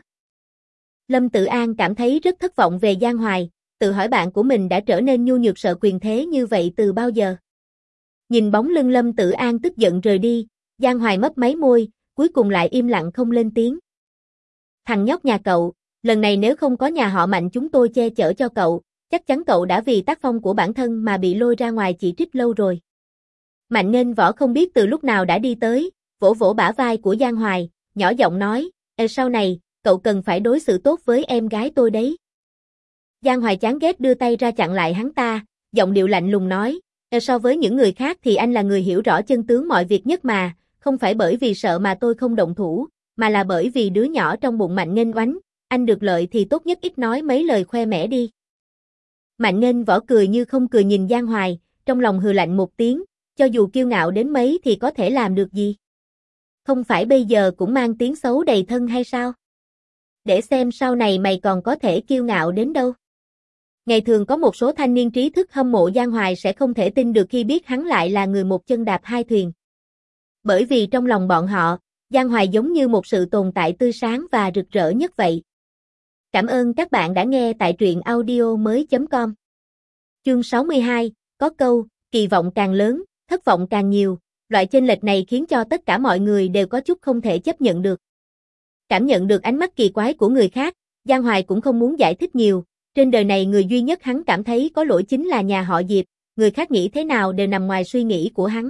Speaker 1: Lâm Tự An cảm thấy rất thất vọng về Giang Hoài, tự hỏi bạn của mình đã trở nên nhu nhược sợ quyền thế như vậy từ bao giờ. Nhìn bóng lưng Lâm Tự An tức giận rời đi, Giang Hoài mấp máy môi, cuối cùng lại im lặng không lên tiếng. Thằng nhóc nhà cậu, lần này nếu không có nhà họ Mạnh chúng tôi che chở cho cậu, chắc chắn cậu đã vì tác phong của bản thân mà bị lôi ra ngoài chỉ trích lâu rồi. Mạnh Nghênh Võ không biết từ lúc nào đã đi tới, vỗ vỗ bả vai của Giang Hoài, nhỏ giọng nói, Ê, sau này, cậu cần phải đối xử tốt với em gái tôi đấy. Giang Hoài chán ghét đưa tay ra chặn lại hắn ta, giọng điệu lạnh lùng nói, Ê, so với những người khác thì anh là người hiểu rõ chân tướng mọi việc nhất mà, không phải bởi vì sợ mà tôi không động thủ, mà là bởi vì đứa nhỏ trong bụng Mạnh Nghênh Oánh, anh được lợi thì tốt nhất ít nói mấy lời khoe mẽ đi. Mạnh Nghênh Võ cười như không cười nhìn Giang Hoài, trong lòng hừ lạnh một tiếng, cho dù kiêu ngạo đến mấy thì có thể làm được gì? Không phải bây giờ cũng mang tiếng xấu đầy thân hay sao? Để xem sau này mày còn có thể kiêu ngạo đến đâu. Ngày thường có một số thanh niên trí thức hâm mộ Giang Hoài sẽ không thể tin được khi biết hắn lại là người một chân đạp hai thuyền. Bởi vì trong lòng bọn họ, Giang Hoài giống như một sự tồn tại tươi sáng và rực rỡ nhất vậy. Cảm ơn các bạn đã nghe tại truyện audio mới chấm com. Chương sáu mươi hai, có câu, kỳ vọng càng lớn, thất vọng càng nhiều, loại chênh lệch này khiến cho tất cả mọi người đều có chút không thể chấp nhận được. Cảm nhận được ánh mắt kỳ quái của người khác, Giang Hoài cũng không muốn giải thích nhiều, trên đời này người duy nhất hắn cảm thấy có lỗi chính là nhà họ Diệp, người khác nghĩ thế nào đều nằm ngoài suy nghĩ của hắn.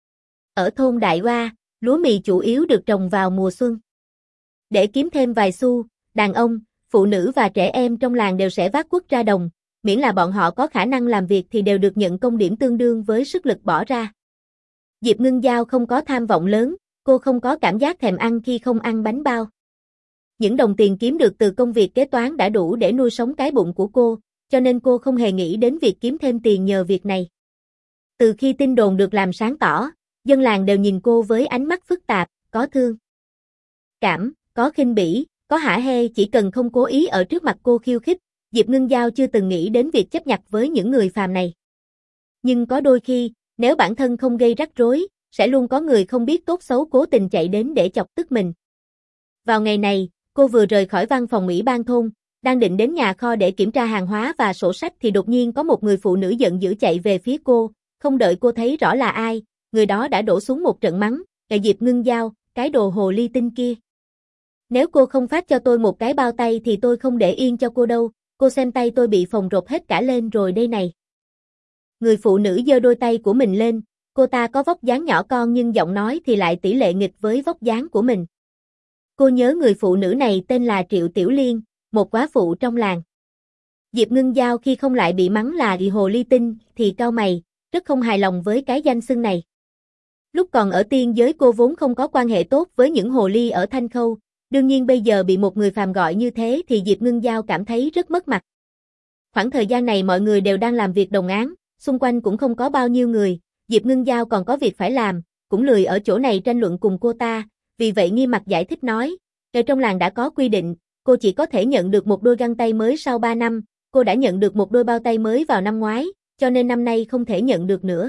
Speaker 1: Ở thôn Đại Hoa, lúa mì chủ yếu được trồng vào mùa xuân. Để kiếm thêm vài xu, đàn ông, phụ nữ và trẻ em trong làng đều sẽ vác cuốc ra đồng, miễn là bọn họ có khả năng làm việc thì đều được nhận công điểm tương đương với sức lực bỏ ra. Diệp Ngưng Giao không có tham vọng lớn, cô không có cảm giác thèm ăn khi không ăn bánh bao. Những đồng tiền kiếm được từ công việc kế toán đã đủ để nuôi sống cái bụng của cô, cho nên cô không hề nghĩ đến việc kiếm thêm tiền nhờ việc này. Từ khi tin đồn được làm sáng tỏ, dân làng đều nhìn cô với ánh mắt phức tạp, có thương cảm, có khinh bỉ, có hả hê, chỉ cần không cố ý ở trước mặt cô khiêu khích, Diệp Ngưng Giao chưa từng nghĩ đến việc chấp nhặt với những người phàm này. Nhưng có đôi khi, nếu bản thân không gây rắc rối, sẽ luôn có người không biết tốt xấu cố tình chạy đến để chọc tức mình. Vào ngày này, cô vừa rời khỏi văn phòng ủy ban thôn, đang định đến nhà kho để kiểm tra hàng hóa và sổ sách thì đột nhiên có một người phụ nữ giận dữ chạy về phía cô, không đợi cô thấy rõ là ai, người đó đã đổ xuống một trận mắng, "Kệ Diệp Ngưng Giao, cái đồ hồ ly tinh kia. Nếu cô không phát cho tôi một cái bao tay thì tôi không để yên cho cô đâu, cô xem tay tôi bị phồng rộp hết cả lên rồi đây này. Người phụ nữ giơ đôi tay của mình lên, cô ta có vóc dáng nhỏ con nhưng giọng nói thì lại tỷ lệ nghịch với vóc dáng của mình. Cô nhớ người phụ nữ này tên là Triệu Tiểu Liên, một quá phụ trong làng. Diệp Ngưng Giao khi không lại bị mắng là bị hồ ly tinh thì cau mày, rất không hài lòng với cái danh xưng này. Lúc còn ở tiên giới cô vốn không có quan hệ tốt với những hồ ly ở Thanh Khâu, đương nhiên bây giờ bị một người phàm gọi như thế thì Diệp Ngưng Giao cảm thấy rất mất mặt. Khoảng thời gian này mọi người đều đang làm việc đồng áng, xung quanh cũng không có bao nhiêu người, Diệp Ngưng Giao còn có việc phải làm, cũng lười ở chỗ này tranh luận cùng cô ta, vì vậy nghiêm mặt giải thích nói, ở trong làng đã có quy định, cô chỉ có thể nhận được một đôi găng tay mới sau ba năm, cô đã nhận được một đôi bao tay mới vào năm ngoái, cho nên năm nay không thể nhận được nữa.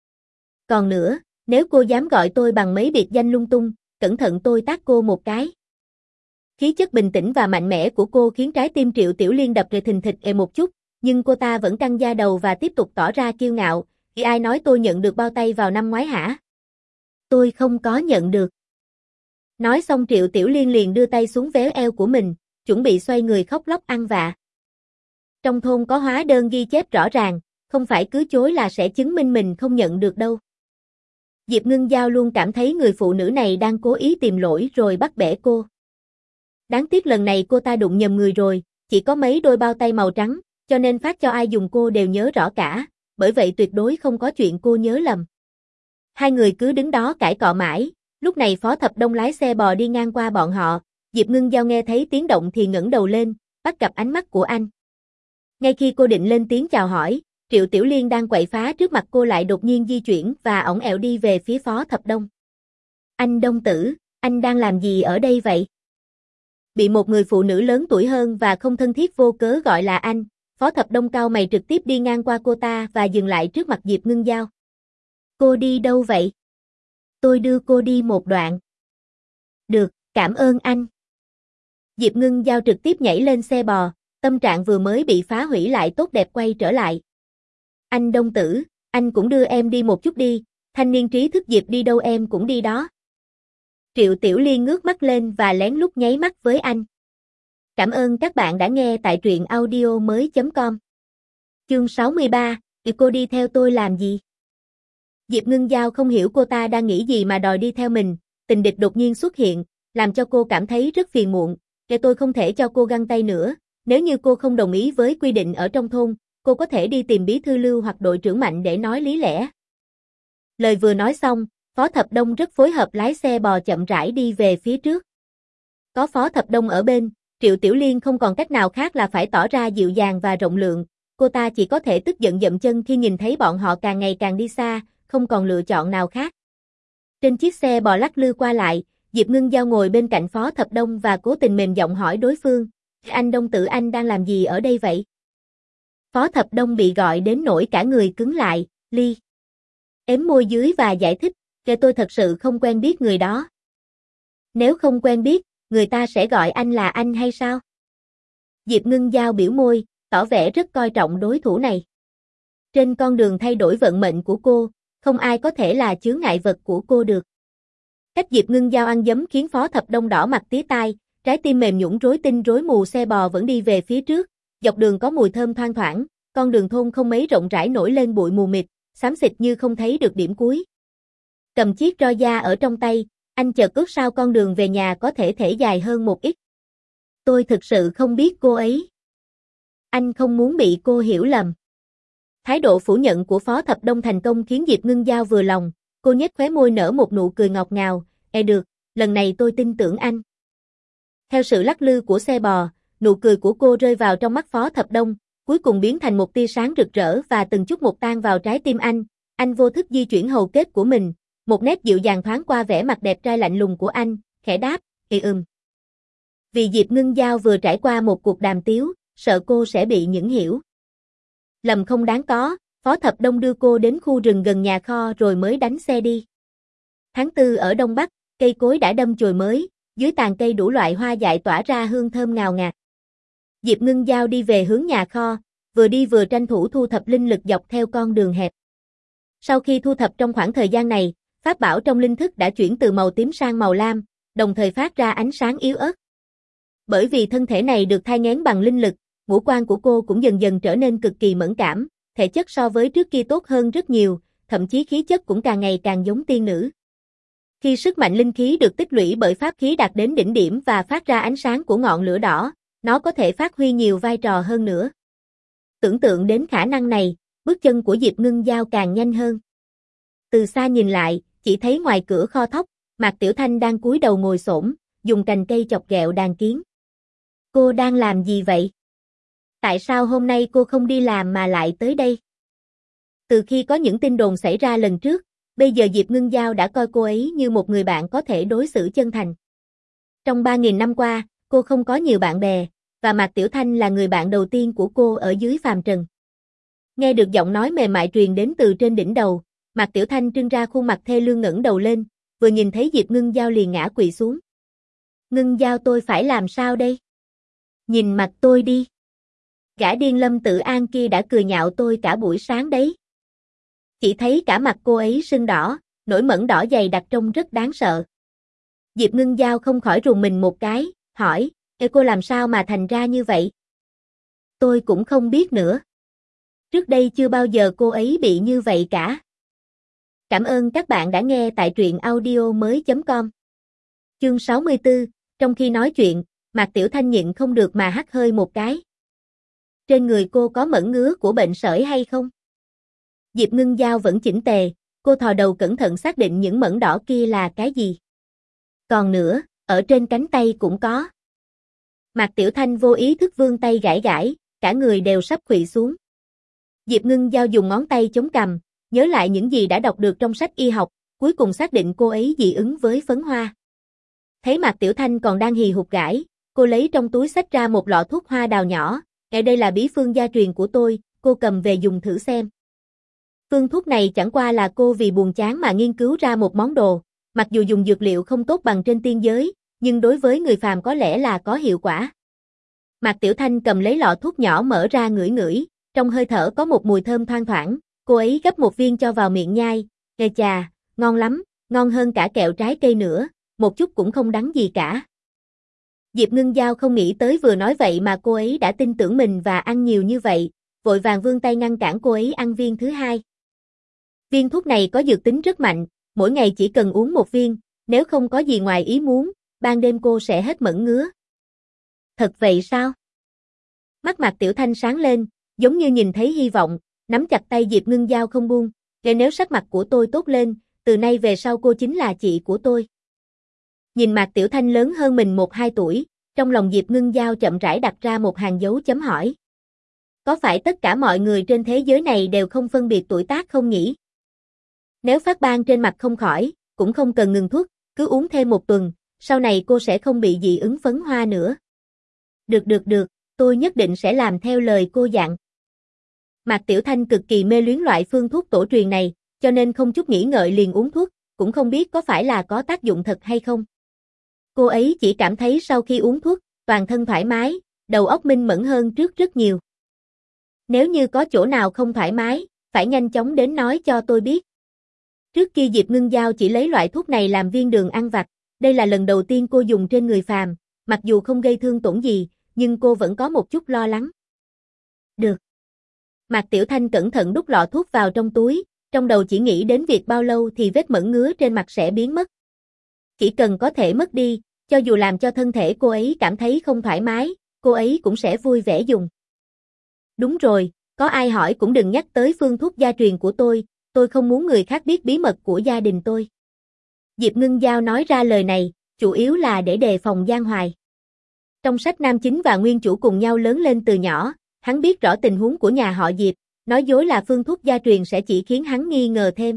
Speaker 1: Còn nữa, nếu cô dám gọi tôi bằng mấy biệt danh lung tung, cẩn thận tôi tát cô một cái. Khí chất bình tĩnh và mạnh mẽ của cô khiến trái tim Triệu Tiểu Liên đập rề thình thịch ề một chút, nhưng cô ta vẫn căng da đầu và tiếp tục tỏ ra kiêu ngạo, khi ai nói tôi nhận được bao tay vào năm ngoái hả? Tôi không có nhận được. Nói xong Triệu Tiểu Liên liền đưa tay xuống véo eo của mình, chuẩn bị xoay người khóc lóc ăn vạ. Trong thôn có hóa đơn ghi chép rõ ràng, không phải cứ chối là sẽ chứng minh mình không nhận được đâu. Diệp Ngưng Giao luôn cảm thấy người phụ nữ này đang cố ý tìm lỗi rồi bắt bẻ cô. Đáng tiếc lần này cô ta đụng nhầm người rồi, chỉ có mấy đôi bao tay màu trắng, cho nên phát cho ai dùng cô đều nhớ rõ cả, bởi vậy tuyệt đối không có chuyện cô nhớ lầm. Hai người cứ đứng đó cãi cọ mãi, lúc này Phó Thập Đông lái xe bò đi ngang qua bọn họ, Diệp Ngưng Giao nghe thấy tiếng động thì ngẩng đầu lên, bắt gặp ánh mắt của anh. Ngay khi cô định lên tiếng chào hỏi, Triệu Tiểu Liên đang quậy phá trước mặt cô lại đột nhiên di chuyển và ỏng ẻo đi về phía Phó Thập Đông. Anh Đông Tử, anh đang làm gì ở đây vậy? Bị một người phụ nữ lớn tuổi hơn và không thân thiết vô cớ gọi là anh, Phó Thập Đông cau mày trực tiếp đi ngang qua cô ta và dừng lại trước mặt Diệp Ngưng Giao. Cô đi đâu vậy? Tôi đưa cô đi một đoạn. Được, cảm ơn anh. Diệp Ngưng Giao trực tiếp nhảy lên xe bò, tâm trạng vừa mới bị phá hủy lại tốt đẹp quay trở lại. Anh Đông Tử, anh cũng đưa em đi một chút đi, thanh niên trí thức Diệp đi đâu em cũng đi đó. Triệu Tiểu Liên ngước mắt lên và lén lút nháy mắt với anh. Cảm ơn các bạn đã nghe tại truyện audio mới chấm com. Chương sáu mươi ba, cô đi theo tôi làm gì? Diệp Ngưng Giao không hiểu cô ta đang nghĩ gì mà đòi đi theo mình, tình địch đột nhiên xuất hiện, làm cho cô cảm thấy rất phiền muộn, để tôi không thể cho cô găng tay nữa, nếu như cô không đồng ý với quy định ở trong thôn, cô có thể đi tìm bí thư Lưu hoặc đội trưởng Mạnh để nói lý lẽ. Lời vừa nói xong, Phó Thập Đông rất phối hợp lái xe bò chậm rãi đi về phía trước. Có Phó Thập Đông ở bên, Triệu Tiểu Liên không còn cách nào khác là phải tỏ ra dịu dàng và rộng lượng, cô ta chỉ có thể tức giận dậm chân khi nhìn thấy bọn họ càng ngày càng đi xa, không còn lựa chọn nào khác. Trên chiếc xe bò lắc lư qua lại, Diệp Ngưng Giao ngồi bên cạnh Phó Thập Đông và cố tình mềm giọng hỏi đối phương, anh Đông Tử anh đang làm gì ở đây vậy? Phó Thập Đông bị gọi đến nỗi cả người cứng lại, Ly. Ếm môi dưới và giải thích, kể tôi thật sự không quen biết người đó. Nếu không quen biết, người ta sẽ gọi anh là anh hay sao? Diệp Ngưng Giao biểu môi, tỏ vẻ rất coi trọng đối thủ này. Trên con đường thay đổi vận mệnh của cô, không ai có thể là chướng ngại vật của cô được. Cách Diệp Ngưng Giao ăn dấm khiến Phó Thập Đông đỏ mặt tía tai, trái tim mềm nhũn rối tinh rối mù xe bò vẫn đi về phía trước, dọc đường có mùi thơm thoang thoảng, con đường thôn không mấy rộng rãi nổi lên bụi mù mịt, xám xịt như không thấy được điểm cuối. Cầm chiếc roi da ở trong tay, anh chợt ước sao con đường về nhà có thể thể dài hơn một ít. Tôi thực sự không biết cô ấy. Anh không muốn bị cô hiểu lầm. Thái độ phủ nhận của Phó Thập Đông thành công khiến Diệp Ngưng Giao vừa lòng, cô nhếch khóe môi nở một nụ cười ngọt ngào, e được, lần này tôi tin tưởng anh. Theo sự lắc lư của xe bò, nụ cười của cô rơi vào trong mắt Phó Thập Đông, cuối cùng biến thành một tia sáng rực rỡ và từng chút một tan vào trái tim anh, anh vô thức di chuyển hầu kết của mình, một nét dịu dàng thoáng qua vẻ mặt đẹp trai lạnh lùng của anh, khẽ đáp, ì ừm. Vì Diệp Ngưng Giao vừa trải qua một cuộc đàm tiếu, sợ cô sẽ bị những hiểu lầm không đáng có, Phó Thập Đông đưa cô đến khu rừng gần nhà kho rồi mới đánh xe đi. Tháng tư ở Đông Bắc, cây cối đã đâm chồi mới, dưới tàn cây đủ loại hoa dại tỏa ra hương thơm ngào ngạt. Diệp Ngưng Giao đi về hướng nhà kho, vừa đi vừa tranh thủ thu thập linh lực dọc theo con đường hẹp. Sau khi thu thập trong khoảng thời gian này, pháp bảo trong linh thức đã chuyển từ màu tím sang màu lam, đồng thời phát ra ánh sáng yếu ớt. Bởi vì thân thể này được thai nghén bằng linh lực, ngũ quan của cô cũng dần dần trở nên cực kỳ mẫn cảm, thể chất so với trước kia tốt hơn rất nhiều, thậm chí khí chất cũng càng ngày càng giống tiên nữ. Khi sức mạnh linh khí được tích lũy bởi pháp khí đạt đến đỉnh điểm và phát ra ánh sáng của ngọn lửa đỏ, nó có thể phát huy nhiều vai trò hơn nữa. Tưởng tượng đến khả năng này, bước chân của Diệp Ngưng Giao càng nhanh hơn. Từ xa nhìn lại, chỉ thấy ngoài cửa kho thóc, Mạc Tiểu Thanh đang cúi đầu ngồi xổm, dùng cành cây chọc ghẹo đàn kiến. Cô đang làm gì vậy? Tại sao hôm nay cô không đi làm mà lại tới đây? Từ khi có những tin đồn xảy ra lần trước, bây giờ Diệp Ngưng Giao đã coi cô ấy như một người bạn có thể đối xử chân thành. Trong ba nghìn năm qua, cô không có nhiều bạn bè, và Mạc Tiểu Thanh là người bạn đầu tiên của cô ở dưới phàm trần. Nghe được giọng nói mềm mại truyền đến từ trên đỉnh đầu, Mạc Tiểu Thanh trưng ra khuôn mặt thê lương ngẩng đầu lên, vừa nhìn thấy Diệp Ngưng Giao liền ngã quỵ xuống. Ngưng Giao, tôi phải làm sao đây? Nhìn mặt tôi đi. Gã điên Lâm Tự An kia đã cười nhạo tôi cả buổi sáng đấy. Chỉ thấy cả mặt cô ấy sưng đỏ, nổi mẩn đỏ dày đặc trông rất đáng sợ. Diệp Ngưng Giao không khỏi rùng mình một cái, hỏi, Ê cô làm sao mà thành ra như vậy? Tôi cũng không biết nữa. Trước đây chưa bao giờ cô ấy bị như vậy cả. Cảm ơn các bạn đã nghe tại truyện audio mới chấm com. Chương sáu mươi tư, trong khi nói chuyện, Mạc Tiểu Thanh nhịn không được mà hắt hơi một cái. Trên người cô có mẩn ngứa của bệnh sởi hay không? Diệp Ngưng Giao vẫn chỉnh tề, cô thò đầu cẩn thận xác định những mẩn đỏ kia là cái gì. Còn nữa, ở trên cánh tay cũng có. Mạc Tiểu Thanh vô ý thức vươn tay gãi gãi, cả người đều sắp khuỵu xuống. Diệp Ngưng Giao dùng ngón tay chống cằm, nhớ lại những gì đã đọc được trong sách y học, cuối cùng xác định cô ấy dị ứng với phấn hoa. Thấy Mạc Tiểu Thanh còn đang hì hục gãi, cô lấy trong túi xách ra một lọ thuốc hoa đào nhỏ, "Cái đây là bí phương gia truyền của tôi, cô cầm về dùng thử xem." Phương thuốc này chẳng qua là cô vì buồn chán mà nghiên cứu ra một món đồ, mặc dù dùng dược liệu không tốt bằng trên tiên giới, nhưng đối với người phàm có lẽ là có hiệu quả. Mạc Tiểu Thanh cầm lấy lọ thuốc nhỏ mở ra ngửi ngửi, trong hơi thở có một mùi thơm thoang thoảng, cô ấy gấp một viên cho vào miệng nhai, "Ê chà, ngon lắm, ngon hơn cả kẹo trái cây nữa, một chút cũng không đắng gì cả." Diệp Ngưng Giao không nghĩ tới vừa nói vậy mà cô ấy đã tin tưởng mình và ăn nhiều như vậy, vội vàng vươn tay ngăn cản cô ấy ăn viên thứ hai. Viên thuốc này có dược tính rất mạnh, mỗi ngày chỉ cần uống một viên, nếu không có gì ngoài ý muốn, ban đêm cô sẽ hết mẩn ngứa. Thật vậy sao? Mắt Mạc Tiểu Thanh sáng lên, giống như nhìn thấy hy vọng, nắm chặt tay Diệp Ngưng Giao không buông, "Để nếu sắc mặt của tôi tốt lên, từ nay về sau cô chính là chị của tôi." Nhìn Mạc Tiểu Thanh lớn hơn mình một hai tuổi, trong lòng Diệp Ngưng Giao chậm rãi đặt ra một hàng dấu chấm hỏi. Có phải tất cả mọi người trên thế giới này đều không phân biệt tuổi tác không nhỉ? Nếu phát ban trên mặt không khỏi, cũng không cần ngừng thuốc, cứ uống thêm một tuần, sau này cô sẽ không bị dị ứng phấn hoa nữa. Được được được, tôi nhất định sẽ làm theo lời cô dặn. Mạc Tiểu Thanh cực kỳ mê luyến loại phương thuốc tổ truyền này, cho nên không chút nghĩ ngợi liền uống thuốc, cũng không biết có phải là có tác dụng thật hay không. Cô ấy chỉ cảm thấy sau khi uống thuốc, toàn thân thoải mái, đầu óc minh mẫn hơn trước rất nhiều. Nếu như có chỗ nào không thoải mái, phải nhanh chóng đến nói cho tôi biết. Trước kia Diệp Ngưng Giao chỉ lấy loại thuốc này làm viên đường ăn vặt, đây là lần đầu tiên cô dùng trên người phàm, mặc dù không gây thương tổn gì, nhưng cô vẫn có một chút lo lắng. Được. Mạc Tiểu Thanh cẩn thận đút lọ thuốc vào trong túi, trong đầu chỉ nghĩ đến việc bao lâu thì vết mẩn ngứa trên mặt sẽ biến mất. Chỉ cần có thể mất đi, cho dù làm cho thân thể cô ấy cảm thấy không thoải mái, cô ấy cũng sẽ vui vẻ dùng. Đúng rồi, có ai hỏi cũng đừng nhắc tới phương thuốc gia truyền của tôi, tôi không muốn người khác biết bí mật của gia đình tôi. Diệp Ngưng Giao nói ra lời này, chủ yếu là để đề phòng Giang Hoài. Trong sách nam chính và nguyên chủ cùng nhau lớn lên từ nhỏ, hắn biết rõ tình huống của nhà họ Diệp, nói dối là phương thuốc gia truyền sẽ chỉ khiến hắn nghi ngờ thêm.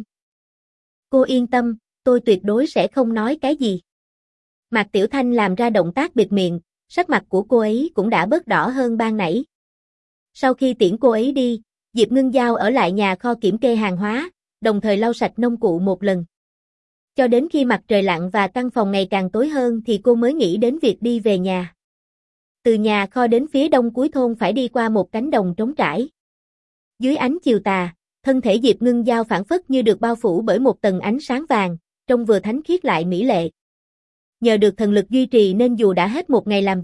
Speaker 1: Cô yên tâm, tôi tuyệt đối sẽ không nói cái gì. Mạc Tiểu Thanh làm ra động tác bịt miệng, sắc mặt của cô ấy cũng đã bớt đỏ hơn ban nãy. Sau khi tiễn cô ấy đi, Diệp Ngưng Giao ở lại nhà kho kiểm kê hàng hóa, đồng thời lau sạch nông cụ một lần. Cho đến khi mặt trời lặn và căn phòng ngày càng tối hơn thì cô mới nghĩ đến việc đi về nhà. Từ nhà kho đến phía đông cuối thôn phải đi qua một cánh đồng trống trải. Dưới ánh chiều tà, thân thể Diệp Ngưng Giao phảng phất như được bao phủ bởi một tầng ánh sáng vàng, trông vừa thánh khiết lại mỹ lệ. Nhờ được thần lực duy trì nên dù đã hết một ngày làm việc,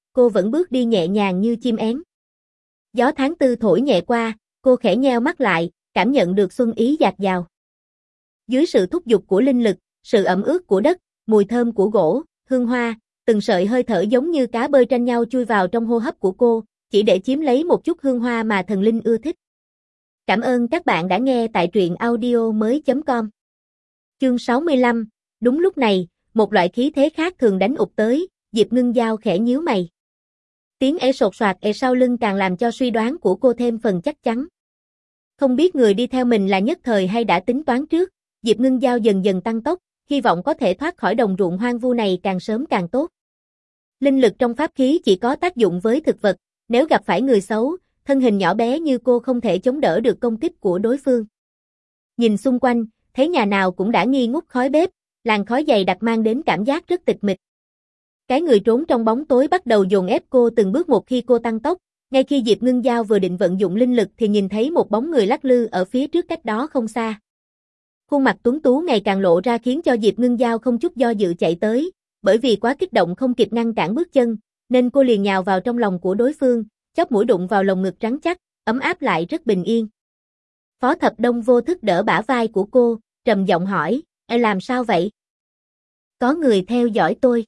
Speaker 1: cô vẫn bước đi nhẹ nhàng như chim én. Gió tháng tư thổi nhẹ qua, cô khẽ nheo mắt lại, cảm nhận được xuân ý dạt dào. Dưới sự thúc giục của linh lực, sự ẩm ướt của đất, mùi thơm của gỗ, hương hoa, từng sợi hơi thở giống như cá bơi tranh nhau chui vào trong hô hấp của cô, chỉ để chiếm lấy một chút hương hoa mà thần linh ưa thích. Cảm ơn các bạn đã nghe tại truyện audio mới chấm com. Chương sáu mươi lăm, đúng lúc này, một loại khí thế khác thường đánh ụp tới, Diệp Ngưng Giao khẽ nhíu mày. Tiếng ê sột soạt ê sau lưng càng làm cho suy đoán của cô thêm phần chắc chắn. Không biết người đi theo mình là nhất thời hay đã tính toán trước, Diệp Ngưng Giao dần dần tăng tốc, hy vọng có thể thoát khỏi đồng ruộng hoang vu này càng sớm càng tốt. Linh lực trong pháp khí chỉ có tác dụng với thực vật, nếu gặp phải người xấu, thân hình nhỏ bé như cô không thể chống đỡ được công kích của đối phương. Nhìn xung quanh, thấy nhà nào cũng đã nghi ngút khói bếp, làn khói dày đặc mang đến cảm giác rất tịch mịch. Cái người trốn trong bóng tối bắt đầu dồn ép cô từng bước một khi cô tăng tốc, ngay khi Diệp Ngưng Giao vừa định vận dụng linh lực thì nhìn thấy một bóng người lắc lư ở phía trước cách đó không xa. Khuôn mặt tuấn tú ngày càng lộ ra khiến cho Diệp Ngưng Giao không chút do dự chạy tới, bởi vì quá kích động không kịp ngăn cản bước chân, nên cô liền nhào vào trong lòng của đối phương, chóp mũi đụng vào lồng ngực rắn chắc, ấm áp lại rất bình yên. Phó Thập Đông vô thức đỡ bả vai của cô, trầm giọng hỏi, "Em làm sao vậy?" "Có người theo dõi tôi."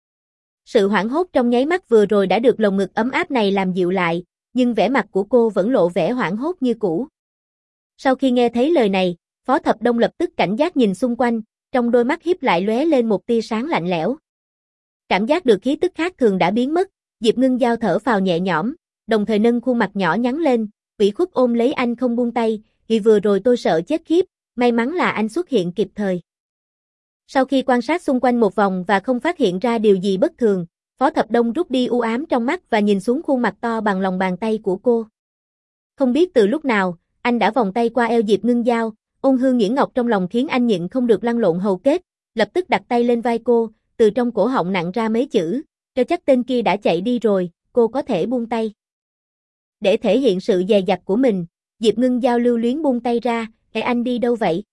Speaker 1: Sự hoảng hốt trong nháy mắt vừa rồi đã được lồng ngực ấm áp này làm dịu lại, nhưng vẻ mặt của cô vẫn lộ vẻ hoảng hốt như cũ. Sau khi nghe thấy lời này, Phó Thập Đông lập tức cảnh giác nhìn xung quanh, trong đôi mắt híp lại lóe lên một tia sáng lạnh lẽo. Cảm giác được khí tức khác thường đã biến mất, Diệp Ngưng Giao thở phào nhẹ nhõm, đồng thời nâng khuôn mặt nhỏ nhắn lên, ủy khuất ôm lấy anh không buông tay, "Vì vừa rồi tôi sợ chết khiếp, may mắn là anh xuất hiện kịp thời." Sau khi quan sát xung quanh một vòng và không phát hiện ra điều gì bất thường, Phó Thập Đông rút đi u ám trong mắt và nhìn xuống khuôn mặt to bằng lòng bàn tay của cô. Không biết từ lúc nào, anh đã vòng tay qua eo Diệp Ngưng Giao, ôn hương nhuyễn ngọc trong lòng khiến anh nhịn không được lăn lộn hầu kết, lập tức đặt tay lên vai cô, từ trong cổ họng nặn ra mấy chữ, "Cho chắc tên kia đã chạy đi rồi, cô có thể buông tay." Để thể hiện sự dè dặt của mình, Diệp Ngưng Giao lưu luyến buông tay ra, "Ê anh đi đâu vậy?"